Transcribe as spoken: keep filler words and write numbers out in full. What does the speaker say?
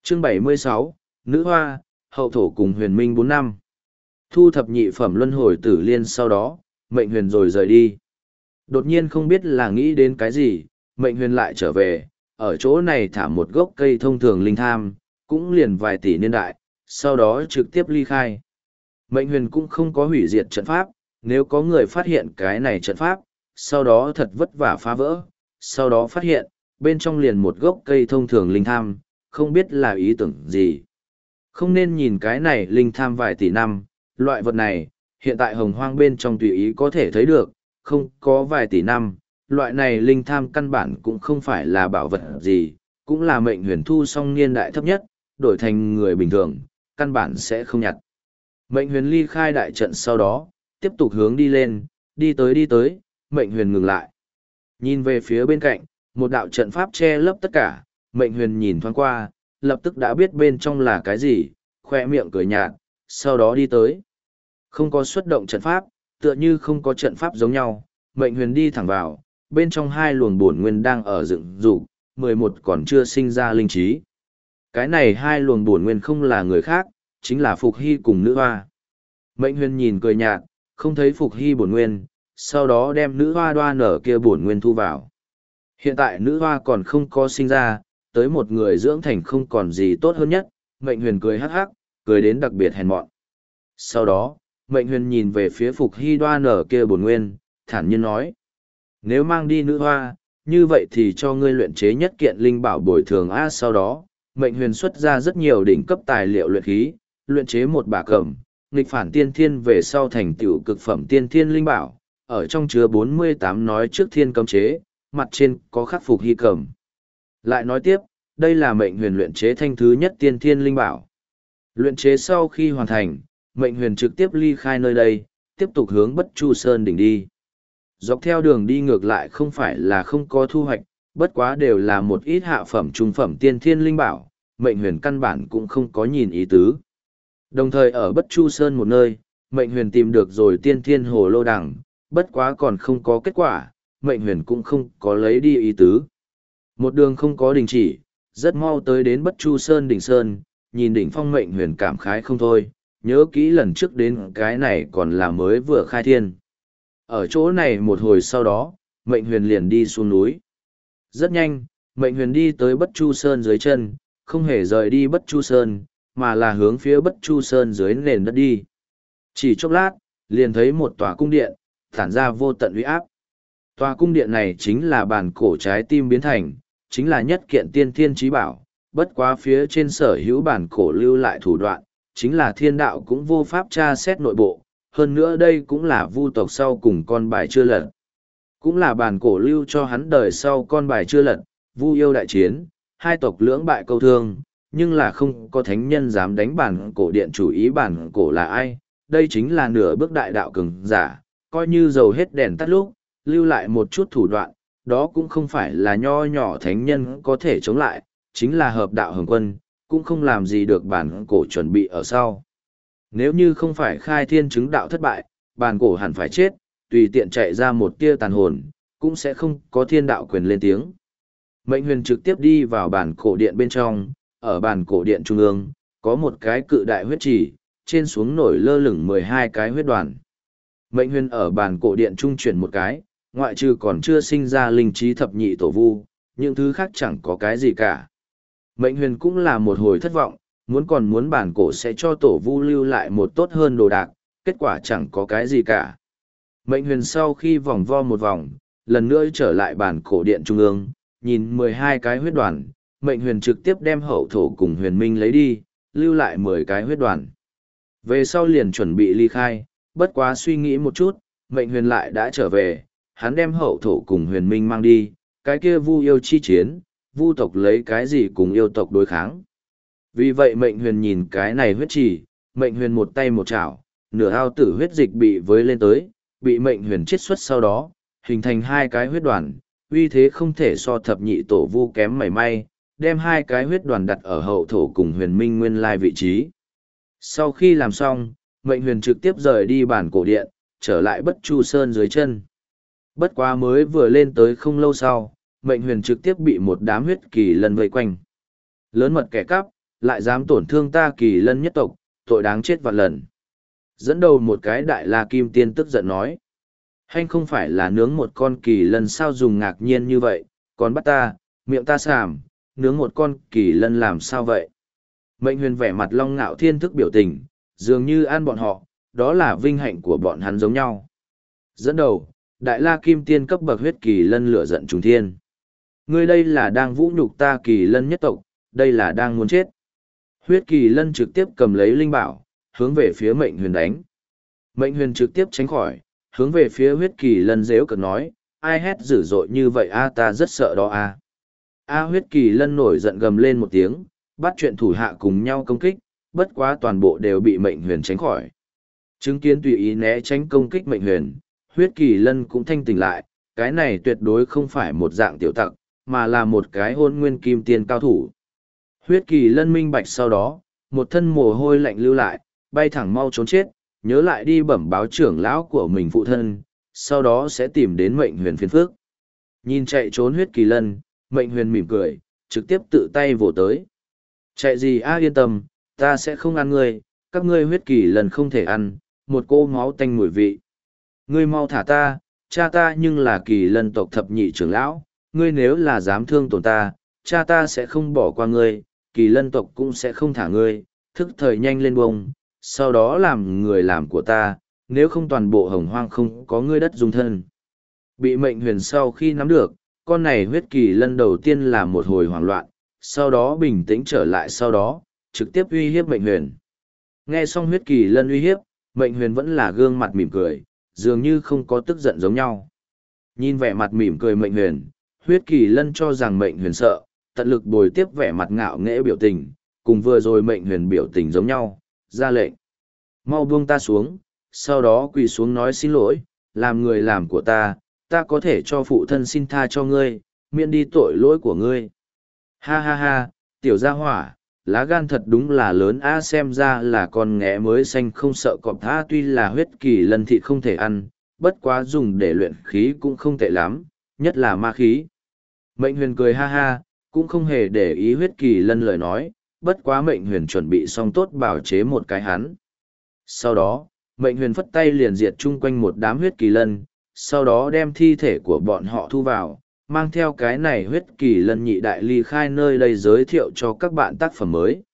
Chương bảy mươi sáu, Nữ Hoa, hậu thổ cùng huyền minh bốn năm. Thu thập nhị phẩm luân hồi tử liên sau đó, mệnh huyền rồi rời đi. Đột nhiên không biết là nghĩ đến cái gì, mệnh huyền lại trở về, ở chỗ này thả một gốc cây thông thường linh tham, cũng liền vài tỷ niên đại, sau đó trực tiếp ly khai. Mệnh huyền cũng không có hủy diệt trận pháp, nếu có người phát hiện cái này trận pháp, sau đó thật vất vả phá vỡ, sau đó phát hiện, bên trong liền một gốc cây thông thường linh tham, không biết là ý tưởng gì. Không nên nhìn cái này linh tham vài tỷ năm, loại vật này, hiện tại hồng hoang bên trong tùy ý có thể thấy được, không có vài tỷ năm, loại này linh tham căn bản cũng không phải là bảo vật gì, cũng là mệnh huyền thu song niên đại thấp nhất, đổi thành người bình thường, căn bản sẽ không nhặt. Mệnh huyền ly khai đại trận sau đó, tiếp tục hướng đi lên, đi tới đi tới, mệnh huyền ngừng lại. Nhìn về phía bên cạnh, một đạo trận pháp che lấp tất cả, mệnh huyền nhìn thoáng qua, lập tức đã biết bên trong là cái gì, khoe miệng cười nhạt, sau đó đi tới. Không có xuất động trận pháp, tựa như không có trận pháp giống nhau, mệnh huyền đi thẳng vào, bên trong hai luồng bổn nguyên đang ở dựng dục, mười một còn chưa sinh ra linh trí. Cái này hai luồng bổn nguyên không là người khác, chính là Phục Hy cùng nữ hoa. Mệnh huyền nhìn cười nhạt, không thấy Phục Hy bổn nguyên, sau đó đem nữ hoa đoa nở kia bổn nguyên thu vào. Hiện tại nữ hoa còn không có sinh ra, tới một người dưỡng thành không còn gì tốt hơn nhất, mệnh huyền cười hắc hắc, cười đến đặc biệt hèn mọn. Sau đó, mệnh huyền nhìn về phía Phục Hy đoa nở kia bổn nguyên, thản nhiên nói. Nếu mang đi nữ hoa, như vậy thì cho ngươi luyện chế nhất kiện linh bảo bồi thường a. Sau đó, mệnh huyền xuất ra rất nhiều đỉnh cấp tài liệu luyện khí, luyện chế một bả cẩm, nghịch phản tiên thiên về sau thành tựu cực phẩm tiên thiên linh bảo, ở trong chứa bốn mươi tám nói trước thiên cấm chế, mặt trên có khắc Phục Hy cẩm. Lại nói tiếp, đây là mệnh huyền luyện chế thanh thứ nhất tiên thiên linh bảo. Luyện chế sau khi hoàn thành, mệnh huyền trực tiếp ly khai nơi đây, tiếp tục hướng Bất Chu Sơn đỉnh đi. Dọc theo đường đi ngược lại không phải là không có thu hoạch, bất quá đều là một ít hạ phẩm trung phẩm tiên thiên linh bảo, mệnh huyền căn bản cũng không có nhìn ý tứ. Đồng thời ở Bất Chu Sơn một nơi, mệnh huyền tìm được rồi tiên thiên hồ lô đằng, bất quá còn không có kết quả, mệnh huyền cũng không có lấy đi ý tứ. Một đường không có đình chỉ, rất mau tới đến Bất Chu Sơn đỉnh Sơn, nhìn đỉnh phong mệnh huyền cảm khái không thôi, nhớ kỹ lần trước đến cái này còn là mới vừa khai thiên. Ở chỗ này một hồi sau đó, mệnh huyền liền đi xuống núi. Rất nhanh, mệnh huyền đi tới Bất Chu Sơn dưới chân, không hề rời đi Bất Chu Sơn, mà là hướng phía Bất Chu Sơn dưới nền đất đi. Chỉ chốc lát, liền thấy một tòa cung điện, tản ra vô tận uy áp. Tòa cung điện này chính là bản cổ trái tim biến thành, chính là nhất kiện tiên thiên chí bảo, bất quá phía trên sở hữu bản cổ lưu lại thủ đoạn, chính là thiên đạo cũng vô pháp tra xét nội bộ, hơn nữa đây cũng là vu tộc sau cùng con bài chưa lật. Cũng là bản cổ lưu cho hắn đời sau con bài chưa lật, vu yêu đại chiến, hai tộc lưỡng bại câu thương, nhưng là không có thánh nhân dám đánh bản cổ điện chủ ý bản cổ là ai, đây chính là nửa bước đại đạo cường giả, coi như dầu hết đèn tắt lúc, lưu lại một chút thủ đoạn, đó cũng không phải là nho nhỏ thánh nhân có thể chống lại, chính là hợp đạo hồng quân, cũng không làm gì được bản cổ chuẩn bị ở sau. Nếu như không phải khai thiên chứng đạo thất bại, bản cổ hẳn phải chết, tùy tiện chạy ra một tia tàn hồn, cũng sẽ không có thiên đạo quyền lên tiếng. Mệnh huyền trực tiếp đi vào bản cổ điện bên trong, ở bản cổ điện trung ương, có một cái cự đại huyết chỉ, trên xuống nổi lơ lửng mười hai cái huyết đoàn. Mệnh huyền ở bản cổ điện trung chuyển một cái, ngoại trừ còn chưa sinh ra linh trí thập nhị tổ vu, những thứ khác chẳng có cái gì cả. Mệnh huyền cũng là một hồi thất vọng, muốn còn muốn bản cổ sẽ cho tổ vu lưu lại một tốt hơn đồ đạc, kết quả chẳng có cái gì cả. Mệnh huyền sau khi vòng vo một vòng, lần nữa trở lại bản cổ điện trung ương, nhìn mười hai cái huyết đoàn, mệnh huyền trực tiếp đem hậu thổ cùng huyền minh lấy đi, lưu lại mười cái huyết đoàn. Về sau liền chuẩn bị ly khai, bất quá suy nghĩ một chút, mệnh huyền lại đã trở về, hắn đem hậu thổ cùng huyền minh mang đi, cái kia vu yêu chi chiến, vu tộc lấy cái gì cùng yêu tộc đối kháng. Vì vậy mệnh huyền nhìn cái này huyết trì, mệnh huyền một tay một chảo, nửa ao tử huyết dịch bị với lên tới, bị mệnh huyền chiết xuất sau đó, hình thành hai cái huyết đoàn, uy thế không thể so thập nhị tổ vu kém mảy may, đem hai cái huyết đoàn đặt ở hậu thổ cùng huyền minh nguyên lai vị trí. Sau khi làm xong, mệnh huyền trực tiếp rời đi bản cổ điện, trở lại Bất Chu Sơn dưới chân. Bất quá mới vừa lên tới không lâu sau, mệnh huyền trực tiếp bị một đám huyết kỳ lân vây quanh. Lớn mật kẻ cắp, lại dám tổn thương ta kỳ lân nhất tộc, tội đáng chết vạn lần. Dẫn đầu một cái đại la kim tiên tức giận nói. Hanh không phải là nướng một con kỳ lân sao dùng ngạc nhiên như vậy, còn bắt ta, miệng ta sàm, nướng một con kỳ lân làm sao vậy? Mệnh huyền vẻ mặt long ngạo thiên thức biểu tình, dường như ăn bọn họ, đó là vinh hạnh của bọn hắn giống nhau. Dẫn đầu, đại la kim tiên cấp bậc huyết kỳ lân lửa giận trùng thiên. Ngươi đây là đang vũ nhục ta kỳ lân nhất tộc, đây là đang muốn chết. Huyết kỳ lân trực tiếp cầm lấy linh bảo, hướng về phía mệnh huyền đánh. Mệnh huyền trực tiếp tránh khỏi, hướng về phía huyết kỳ lân dễu cợt nói, ai hét dữ dội như vậy a ta rất sợ đó a. A huyết kỳ lân nổi giận gầm lên một tiếng, bắt chuyện thủ hạ cùng nhau công kích, bất quá toàn bộ đều bị mệnh huyền tránh khỏi. Chứng kiến tùy ý né tránh công kích mệnh huyền, huyết kỳ lân cũng thanh tỉnh lại, cái này tuyệt đối không phải một dạng tiểu tặc, mà là một cái hôn nguyên kim tiên cao thủ. Huyết kỳ lân minh bạch sau đó, một thân mồ hôi lạnh lưu lại, bay thẳng mau trốn chết, nhớ lại đi bẩm báo trưởng lão của mình phụ thân, sau đó sẽ tìm đến mệnh huyền phiền phước. Nhìn chạy trốn huyết kỳ lân, mệnh huyền mỉm cười, trực tiếp tự tay vồ tới. Chạy gì a yên tâm, ta sẽ không ăn ngươi, các ngươi huyết kỳ lân không thể ăn, một cô máu tanh mùi vị. Ngươi mau thả ta, cha ta nhưng là kỳ lân tộc thập nhị trưởng lão, ngươi nếu là dám thương tổn ta, cha ta sẽ không bỏ qua ngươi, kỳ lân tộc cũng sẽ không thả ngươi, thức thời nhanh lên bông, sau đó làm người làm của ta, nếu không toàn bộ hồng hoang không có ngươi đất dung thân. Bị mệnh huyền sau khi nắm được, con này huyết kỳ lân đầu tiên là một hồi hoảng loạn, sau đó bình tĩnh trở lại sau đó, trực tiếp uy hiếp mệnh huyền. Nghe xong huyết kỳ lân uy hiếp, mệnh huyền vẫn là gương mặt mỉm cười, dường như không có tức giận giống nhau. Nhìn vẻ mặt mỉm cười mệnh huyền, huyết kỳ lân cho rằng mệnh huyền sợ, tận lực bồi tiếp vẻ mặt ngạo nghễ biểu tình, cùng vừa rồi mệnh huyền biểu tình giống nhau, ra lệnh. Mau buông ta xuống, sau đó quỳ xuống nói xin lỗi, làm người làm của ta, ta có thể cho phụ thân xin tha cho ngươi, miễn đi tội lỗi của ngươi. Ha ha ha, tiểu gia hỏa, lá gan thật đúng là lớn a xem ra là con nghé mới xanh không sợ cọp tha tuy là huyết kỳ lân thịt không thể ăn, bất quá dùng để luyện khí cũng không tệ lắm, nhất là ma khí. Mệnh huyền cười ha ha, cũng không hề để ý huyết kỳ lân lời nói, bất quá mệnh huyền chuẩn bị xong tốt bảo chế một cái hắn. Sau đó, mệnh huyền phất tay liền diệt chung quanh một đám huyết kỳ lân, sau đó đem thi thể của bọn họ thu vào, mang theo cái này huyết kỳ lân nhị đại ly khai nơi đây giới thiệu cho các bạn tác phẩm mới.